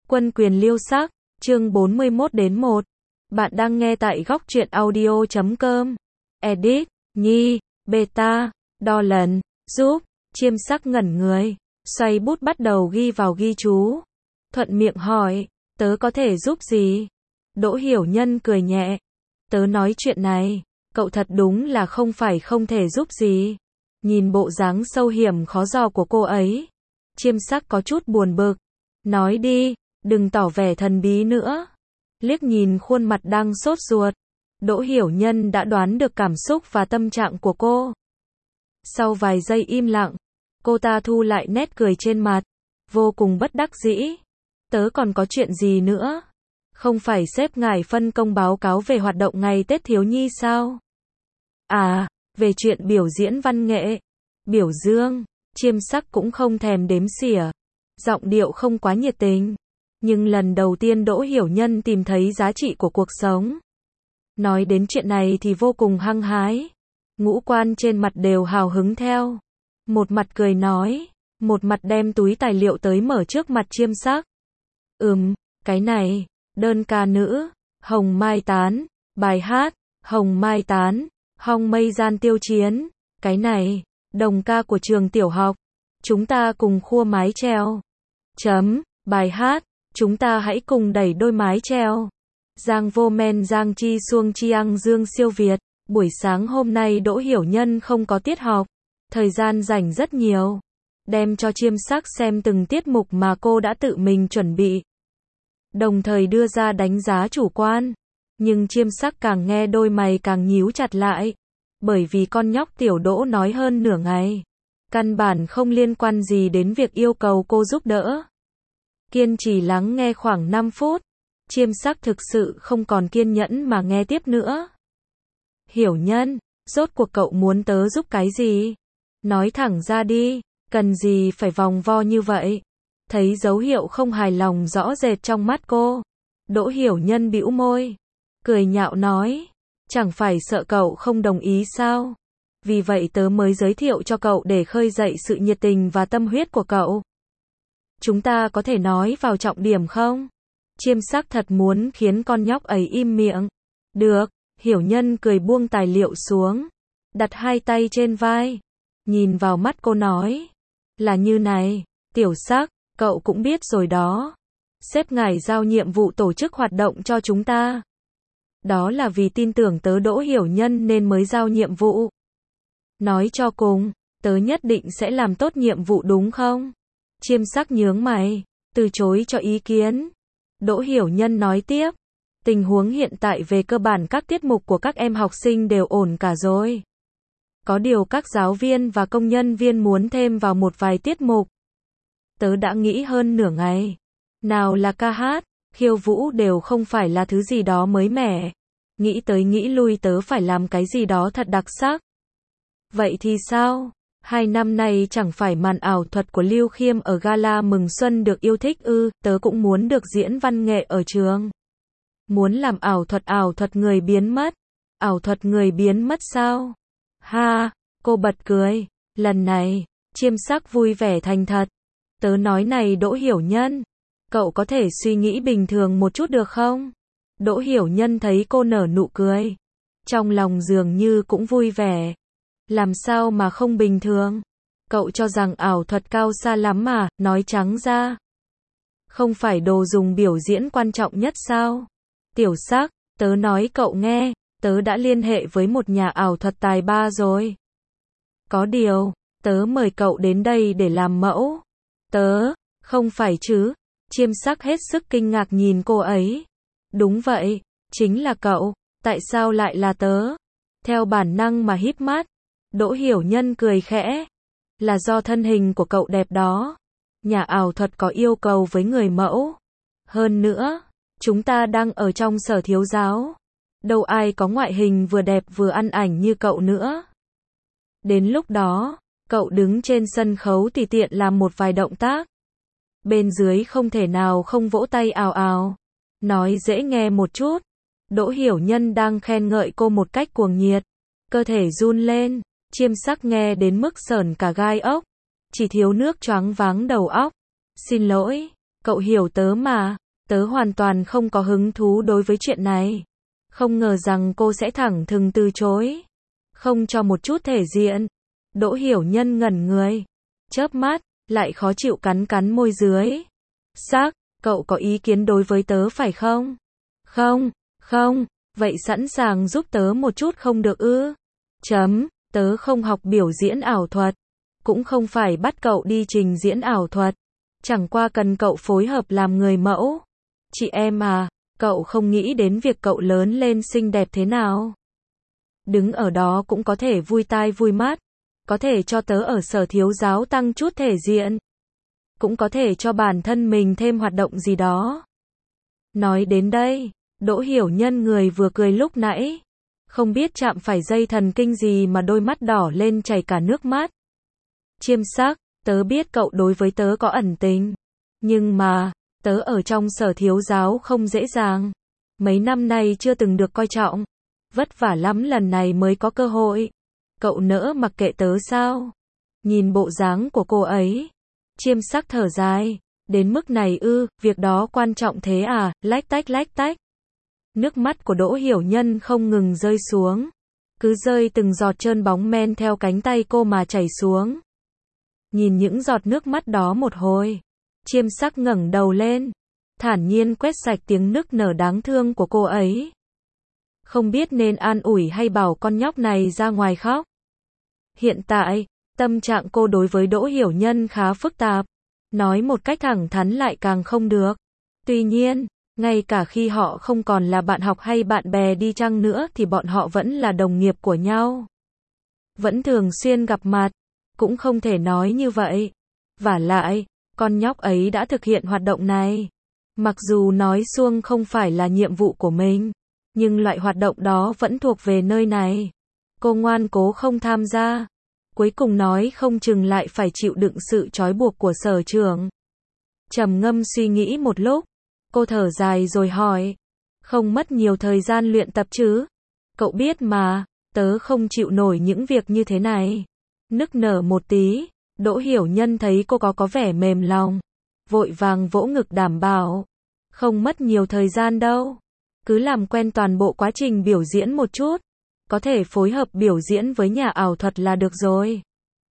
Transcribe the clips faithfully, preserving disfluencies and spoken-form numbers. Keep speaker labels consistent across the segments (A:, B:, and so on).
A: Quân quyền liêu sắc, chương bốn mươi mốt đến một. Bạn đang nghe tại góc truyện audio chấm com. Edit, Nhi, Beta, đo lần, giúp, chiêm sắc ngẩn người, xoay bút bắt đầu ghi vào ghi chú. Thuận miệng hỏi, tớ có thể giúp gì? Đỗ Hiểu Nhân cười nhẹ. Tớ nói chuyện này, cậu thật đúng là không phải không thể giúp gì. Nhìn bộ dáng sâu hiểm khó dò của cô ấy, chiêm sắc có chút buồn bực. Nói đi, đừng tỏ vẻ thần bí nữa. Liếc nhìn khuôn mặt đang sốt ruột, Đỗ Hiểu Nhân đã đoán được cảm xúc và tâm trạng của cô. Sau vài giây im lặng, cô ta thu lại nét cười trên mặt, vô cùng bất đắc dĩ. Tớ còn có chuyện gì nữa? Không phải sếp ngài phân công báo cáo về hoạt động ngày Tết thiếu nhi sao? À, về chuyện biểu diễn văn nghệ, biểu dương. Chiêm sắc cũng không thèm đếm xỉa, giọng điệu không quá nhiệt tình. Nhưng lần đầu tiên Đỗ Hiểu Nhân tìm thấy giá trị của cuộc sống. Nói đến chuyện này thì vô cùng hăng hái. Ngũ quan trên mặt đều hào hứng theo. Một mặt cười nói, một mặt đem túi tài liệu tới mở trước mặt chiêm sắc. Ừm, cái này, đơn ca nữ, Hồng Mai Tán, bài hát, Hồng Mai Tán, Hong Mây Gian Tiêu Chiến. Cái này, đồng ca của trường tiểu học. Chúng ta cùng khua mái chèo. Chấm, bài hát, chúng ta hãy cùng đẩy đôi mái chèo. Giang vô men giang chi xuông chi ăn dương siêu Việt. Buổi sáng hôm nay Đỗ Hiểu Nhân không có tiết học. Thời gian rảnh rất nhiều. Đem cho chiêm sắc xem từng tiết mục mà cô đã tự mình chuẩn bị. Đồng thời đưa ra đánh giá chủ quan. Nhưng chiêm sắc càng nghe đôi mày càng nhíu chặt lại. Bởi vì con nhóc tiểu Đỗ nói hơn nửa ngày. Căn bản không liên quan gì đến việc yêu cầu cô giúp đỡ. Kiên trì lắng nghe khoảng năm phút. Chiêm sắc thực sự không còn kiên nhẫn mà nghe tiếp nữa. Hiểu Nhân, rốt cuộc cậu muốn tớ giúp cái gì? Nói thẳng ra đi, cần gì phải vòng vo như vậy? Thấy dấu hiệu không hài lòng rõ rệt trong mắt cô, Đỗ Hiểu Nhân bĩu môi, cười nhạo nói, chẳng phải sợ cậu không đồng ý sao? Vì vậy tớ mới giới thiệu cho cậu để khơi dậy sự nhiệt tình và tâm huyết của cậu. Chúng ta có thể nói vào trọng điểm không? Chiêm sắc thật muốn khiến con nhóc ấy im miệng. Được, Hiểu Nhân cười buông tài liệu xuống, đặt hai tay trên vai, nhìn vào mắt cô nói, là như này, tiểu sắc, cậu cũng biết rồi đó. Sếp ngài giao nhiệm vụ tổ chức hoạt động cho chúng ta. Đó là vì tin tưởng tớ Đỗ Hiểu Nhân nên mới giao nhiệm vụ. Nói cho cùng, tớ nhất định sẽ làm tốt nhiệm vụ đúng không? Chiêm sắc nhướng mày, từ chối cho ý kiến. Đỗ Hiểu Nhân nói tiếp, tình huống hiện tại về cơ bản các tiết mục của các em học sinh đều ổn cả rồi. Có điều các giáo viên và công nhân viên muốn thêm vào một vài tiết mục. Tớ đã nghĩ hơn nửa ngày. Nào là ca hát, khiêu vũ đều không phải là thứ gì đó mới mẻ. Nghĩ tới nghĩ lui tớ phải làm cái gì đó thật đặc sắc. Vậy thì sao? Hai năm nay chẳng phải màn ảo thuật của Lưu Khiêm ở gala mừng xuân được yêu thích ư? Tớ cũng muốn được diễn văn nghệ ở trường. Muốn làm ảo thuật ảo thuật người biến mất. Ảo thuật người biến mất sao? Ha, cô bật cười. Lần này, chiêm sắc vui vẻ thành thật. Tớ nói này Đỗ Hiểu Nhân, cậu có thể suy nghĩ bình thường một chút được không? Đỗ Hiểu Nhân thấy cô nở nụ cười, trong lòng dường như cũng vui vẻ. Làm sao mà không bình thường? Cậu cho rằng ảo thuật cao xa lắm mà, nói trắng ra. Không phải đồ dùng biểu diễn quan trọng nhất sao? Tiểu sắc, tớ nói cậu nghe, tớ đã liên hệ với một nhà ảo thuật tài ba rồi. Có điều, tớ mời cậu đến đây để làm mẫu. Tớ, không phải chứ? Chiêm sắc hết sức kinh ngạc nhìn cô ấy. Đúng vậy, chính là cậu, tại sao lại là tớ? Theo bản năng mà híp mắt, Đỗ Hiểu Nhân cười khẽ. Là do thân hình của cậu đẹp đó. Nhà ảo thuật có yêu cầu với người mẫu. Hơn nữa, chúng ta đang ở trong sở thiếu giáo. Đâu ai có ngoại hình vừa đẹp vừa ăn ảnh như cậu nữa. Đến lúc đó, cậu đứng trên sân khấu tùy tiện làm một vài động tác. Bên dưới không thể nào không vỗ tay ào ào. Nói dễ nghe một chút. Đỗ Hiểu Nhân đang khen ngợi cô một cách cuồng nhiệt. Cơ thể run lên. Chiêm sắc nghe đến mức sởn cả gai ốc. Chỉ thiếu nước choáng váng đầu óc. Xin lỗi, cậu hiểu tớ mà, tớ hoàn toàn không có hứng thú đối với chuyện này. Không ngờ rằng cô sẽ thẳng thừng từ chối. Không cho một chút thể diện. Đỗ Hiểu Nhân ngẩn người. Chớp mắt, lại khó chịu cắn cắn môi dưới. Xác, cậu có ý kiến đối với tớ phải không? Không, không, vậy sẵn sàng giúp tớ một chút không được ư? Chấm, tớ không học biểu diễn ảo thuật. Cũng không phải bắt cậu đi trình diễn ảo thuật. Chẳng qua cần cậu phối hợp làm người mẫu. Chị em à, cậu không nghĩ đến việc cậu lớn lên xinh đẹp thế nào? Đứng ở đó cũng có thể vui tai vui mắt. Có thể cho tớ ở Sở Thiếu Giáo tăng chút thể diện. Cũng có thể cho bản thân mình thêm hoạt động gì đó. Nói đến đây, Đỗ Hiểu Nhân người vừa cười lúc nãy. Không biết chạm phải dây thần kinh gì mà đôi mắt đỏ lên chảy cả nước mắt. Chiêm sắc, tớ biết cậu đối với tớ có ẩn tình. Nhưng mà, tớ ở trong Sở Thiếu Giáo không dễ dàng. Mấy năm nay chưa từng được coi trọng. Vất vả lắm lần này mới có cơ hội. Cậu nỡ mặc kệ tớ sao? Nhìn bộ dáng của cô ấy. Chiêm sắc thở dài. Đến mức này ư, việc đó quan trọng thế à, lách tách lách tách. Nước mắt của Đỗ Hiểu Nhân không ngừng rơi xuống. Cứ rơi từng giọt trơn bóng men theo cánh tay cô mà chảy xuống. Nhìn những giọt nước mắt đó một hồi. Chiêm sắc ngẩng đầu lên. Thản nhiên quét sạch tiếng nức nở đáng thương của cô ấy. Không biết nên an ủi hay bảo con nhóc này ra ngoài khóc. Hiện tại, tâm trạng cô đối với Đỗ Hiểu Nhân khá phức tạp. Nói một cách thẳng thắn lại càng không được. Tuy nhiên, ngay cả khi họ không còn là bạn học hay bạn bè đi chăng nữa thì bọn họ vẫn là đồng nghiệp của nhau. Vẫn thường xuyên gặp mặt. Cũng không thể nói như vậy. Vả lại, con nhóc ấy đã thực hiện hoạt động này. Mặc dù nói suông không phải là nhiệm vụ của mình. Nhưng loại hoạt động đó vẫn thuộc về nơi này. Cô ngoan cố không tham gia. Cuối cùng nói không chừng lại phải chịu đựng sự trói buộc của sở trưởng. Trầm ngâm suy nghĩ một lúc. Cô thở dài rồi hỏi. Không mất nhiều thời gian luyện tập chứ? Cậu biết mà, tớ không chịu nổi những việc như thế này. Nức nở một tí, Đỗ Hiểu Nhân thấy cô có có vẻ mềm lòng. Vội vàng vỗ ngực đảm bảo. Không mất nhiều thời gian đâu. Cứ làm quen toàn bộ quá trình biểu diễn một chút. Có thể phối hợp biểu diễn với nhà ảo thuật là được rồi.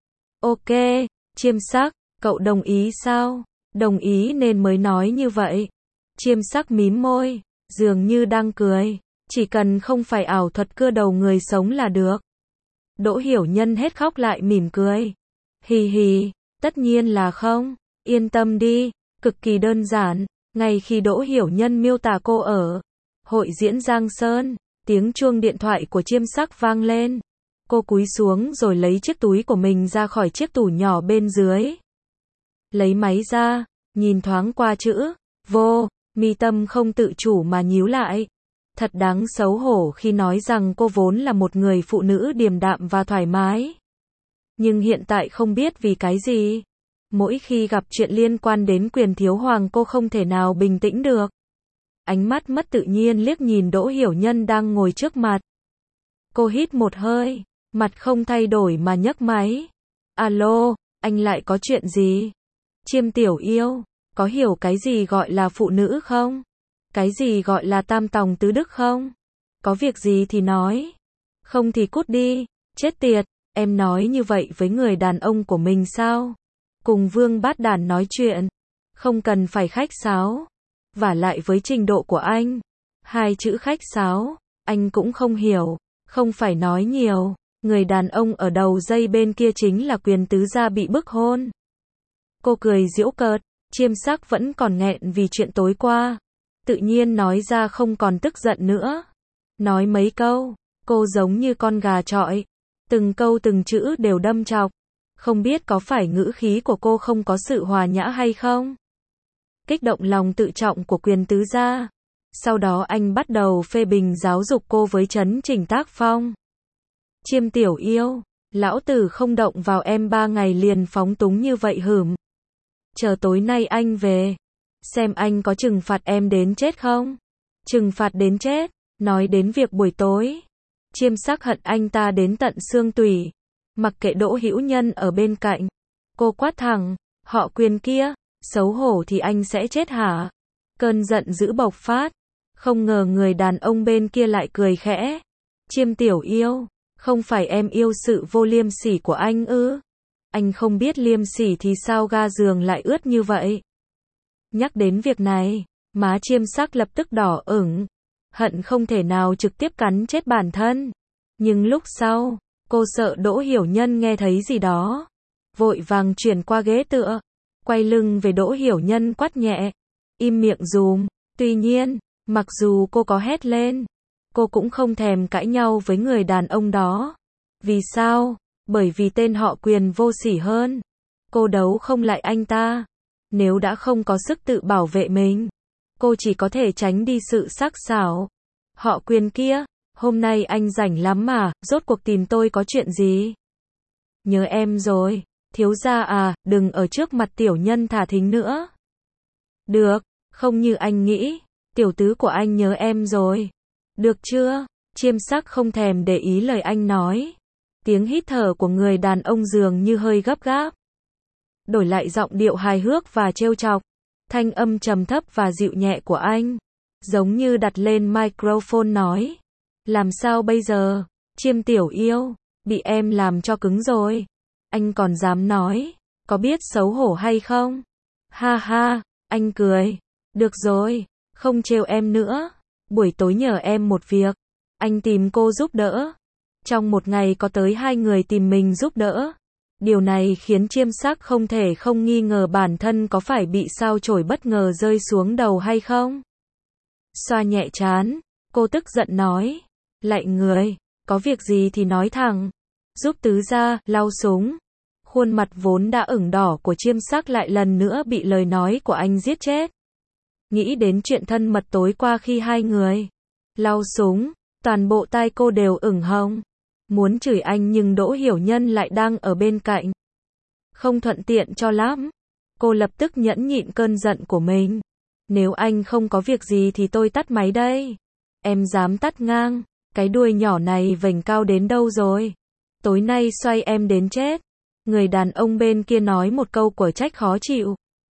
A: Ok, Chiêm sắc, cậu đồng ý sao? Đồng ý nên mới nói như vậy. Chiêm sắc mím môi, dường như đang cười. Chỉ cần không phải ảo thuật cưa đầu người sống là được. Đỗ Hiểu Nhân hết khóc lại mỉm cười. Hì hì, tất nhiên là không. Yên tâm đi, cực kỳ đơn giản. Ngay khi Đỗ Hiểu Nhân miêu tả cô ở hội diễn Giang Sơn, tiếng chuông điện thoại của Chiêm sắc vang lên. Cô cúi xuống rồi lấy chiếc túi của mình ra khỏi chiếc tủ nhỏ bên dưới. Lấy máy ra, nhìn thoáng qua chữ vô, mi tâm không tự chủ mà nhíu lại. Thật đáng xấu hổ khi nói rằng cô vốn là một người phụ nữ điềm đạm và thoải mái. Nhưng hiện tại không biết vì cái gì. Mỗi khi gặp chuyện liên quan đến quyền thiếu hoàng cô không thể nào bình tĩnh được. Ánh mắt mất tự nhiên liếc nhìn Đỗ Hiểu Nhân đang ngồi trước mặt. Cô hít một hơi, mặt không thay đổi mà nhấc máy. Alo, anh lại có chuyện gì? Chiêm tiểu yêu, có hiểu cái gì gọi là phụ nữ không? Cái gì gọi là tam tòng tứ đức không? Có việc gì thì nói. Không thì cút đi, chết tiệt, em nói như vậy với người đàn ông của mình sao? Cùng Vương Bát Đản nói chuyện, không cần phải khách sáo. Vả lại với trình độ của anh, hai chữ khách sáo, anh cũng không hiểu, không phải nói nhiều. Người đàn ông ở đầu dây bên kia chính là Quyền tứ gia bị bức hôn. Cô cười giễu cợt, Chiêm sắc vẫn còn nghẹn vì chuyện tối qua. Tự nhiên nói ra không còn tức giận nữa. Nói mấy câu, cô giống như con gà chọi. Từng câu từng chữ đều đâm chọc. Không biết có phải ngữ khí của cô không có sự hòa nhã hay không? Kích động lòng tự trọng của Quyền tứ gia. Sau đó anh bắt đầu phê bình giáo dục cô với chấn chỉnh tác phong. Chiêm tiểu yêu, lão tử không động vào em ba ngày liền phóng túng như vậy hửm. Chờ tối nay anh về, xem anh có trừng phạt em đến chết không? Trừng phạt đến chết, nói đến việc buổi tối. Chiêm sắc hận anh ta đến tận xương tủy. Mặc kệ Đỗ Hữu Nhân ở bên cạnh. Cô quát thẳng, họ Quyền kia, Xấu hổ thì anh sẽ chết hả? Cơn giận dữ bộc phát. Không ngờ người đàn ông bên kia lại cười khẽ. Chiêm tiểu yêu, không phải em yêu sự vô liêm sỉ của anh ư? Anh không biết liêm sỉ thì sao ga giường lại ướt như vậy? Nhắc đến việc này, má Chiêm Sắc lập tức đỏ ửng, hận không thể nào trực tiếp cắn chết bản thân. Nhưng lúc sau, cô sợ Đỗ Hiểu Nhân nghe thấy gì đó, vội vàng chuyển qua ghế tựa, quay lưng về Đỗ Hiểu Nhân quát nhẹ, im miệng dùm. Tuy nhiên, mặc dù cô có hét lên, cô cũng không thèm cãi nhau với người đàn ông đó. Vì sao? Bởi vì tên họ Quyền vô sỉ hơn. Cô đấu không lại anh ta. Nếu đã không có sức tự bảo vệ mình, cô chỉ có thể tránh đi sự sắc sảo. Họ Quyền kia, hôm nay anh rảnh lắm mà, rốt cuộc tìm tôi có chuyện gì? Nhớ em rồi, thiếu gia à, đừng ở trước mặt tiểu nhân thả thính nữa. Được, không như anh nghĩ, tiểu tứ của anh nhớ em rồi. Được chưa? Chiêm Sắc không thèm để ý lời anh nói. Tiếng hít thở của người đàn ông dường như hơi gấp gáp. Đổi lại giọng điệu hài hước và trêu chọc. Thanh âm trầm thấp và dịu nhẹ của anh, giống như đặt lên microphone nói. Làm sao bây giờ? Chiêm tiểu yêu, bị em làm cho cứng rồi. Anh còn dám nói, có biết xấu hổ hay không? Ha ha, anh cười. Được rồi, không trêu em nữa. Buổi tối nhờ em một việc. Anh tìm cô giúp đỡ. Trong một ngày có tới hai người tìm mình giúp đỡ. Điều này khiến Chiêm Sắc không thể không nghi ngờ bản thân có phải bị sao chổi bất ngờ rơi xuống đầu hay không. Xoa nhẹ trán, cô tức giận nói. Lạy người, có việc gì thì nói thẳng. Giúp tứ gia, lau súng. Khuôn mặt vốn đã ửng đỏ của Chiêm Sắc lại lần nữa bị lời nói của anh giết chết. Nghĩ đến chuyện thân mật tối qua khi hai người lau súng, toàn bộ tai cô đều ửng hồng. Muốn chửi anh nhưng Đỗ Hiểu Nhân lại đang ở bên cạnh. Không thuận tiện cho lắm. Cô lập tức nhẫn nhịn cơn giận của mình. Nếu anh không có việc gì thì tôi tắt máy đây. Em dám tắt ngang, cái đuôi nhỏ này vểnh cao đến đâu rồi? Tối nay xoay em đến chết. Người đàn ông bên kia nói một câu của trách khó chịu.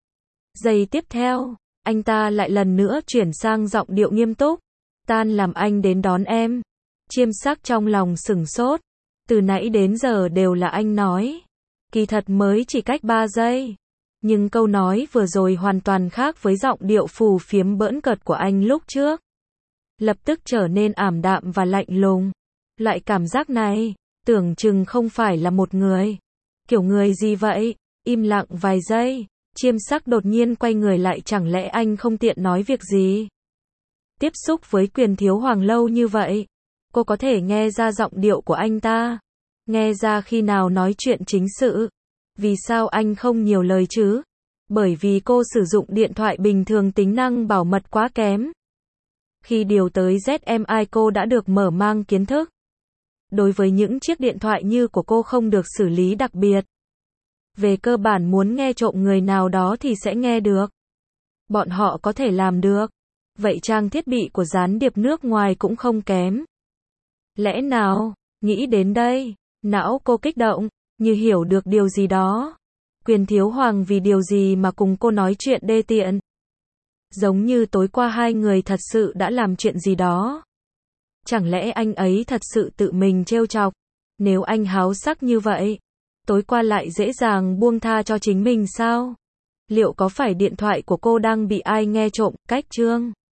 A: Giây tiếp theo, anh ta lại lần nữa chuyển sang giọng điệu nghiêm túc. Tan làm anh đến đón em. Chiêm Sắc trong lòng sửng sốt. Từ nãy đến giờ đều là anh nói. Kỳ thật mới chỉ cách ba giây. Nhưng câu nói vừa rồi hoàn toàn khác với giọng điệu phù phiếm bỡn cợt của anh lúc trước. Lập tức trở nên ảm đạm và lạnh lùng. Loại cảm giác này, tưởng chừng không phải là một người. Kiểu người gì vậy? Im lặng vài giây. Chiêm Sắc đột nhiên quay người lại, chẳng lẽ anh không tiện nói việc gì? Tiếp xúc với Quyền thiếu hoàng lâu như vậy, cô có thể nghe ra giọng điệu của anh ta, nghe ra khi nào nói chuyện chính sự. Vì sao anh không nhiều lời chứ? Bởi vì cô sử dụng điện thoại bình thường tính năng bảo mật quá kém. Khi điều tới Z M I cô đã được mở mang kiến thức. Đối với những chiếc điện thoại như của cô không được xử lý đặc biệt. Về cơ bản muốn nghe trộm người nào đó thì sẽ nghe được. Bọn họ có thể làm được. Vậy trang thiết bị của gián điệp nước ngoài cũng không kém. Lẽ nào, nghĩ đến đây, não cô kích động, như hiểu được điều gì đó. Quyền thiếu hoàng vì điều gì mà cùng cô nói chuyện đê tiện? Giống như tối qua hai người thật sự đã làm chuyện gì đó. Chẳng lẽ anh ấy thật sự tự mình trêu chọc? Nếu anh háo sắc như vậy, tối qua lại dễ dàng buông tha cho chính mình sao? Liệu có phải điện thoại của cô đang bị ai nghe trộm? Cách chương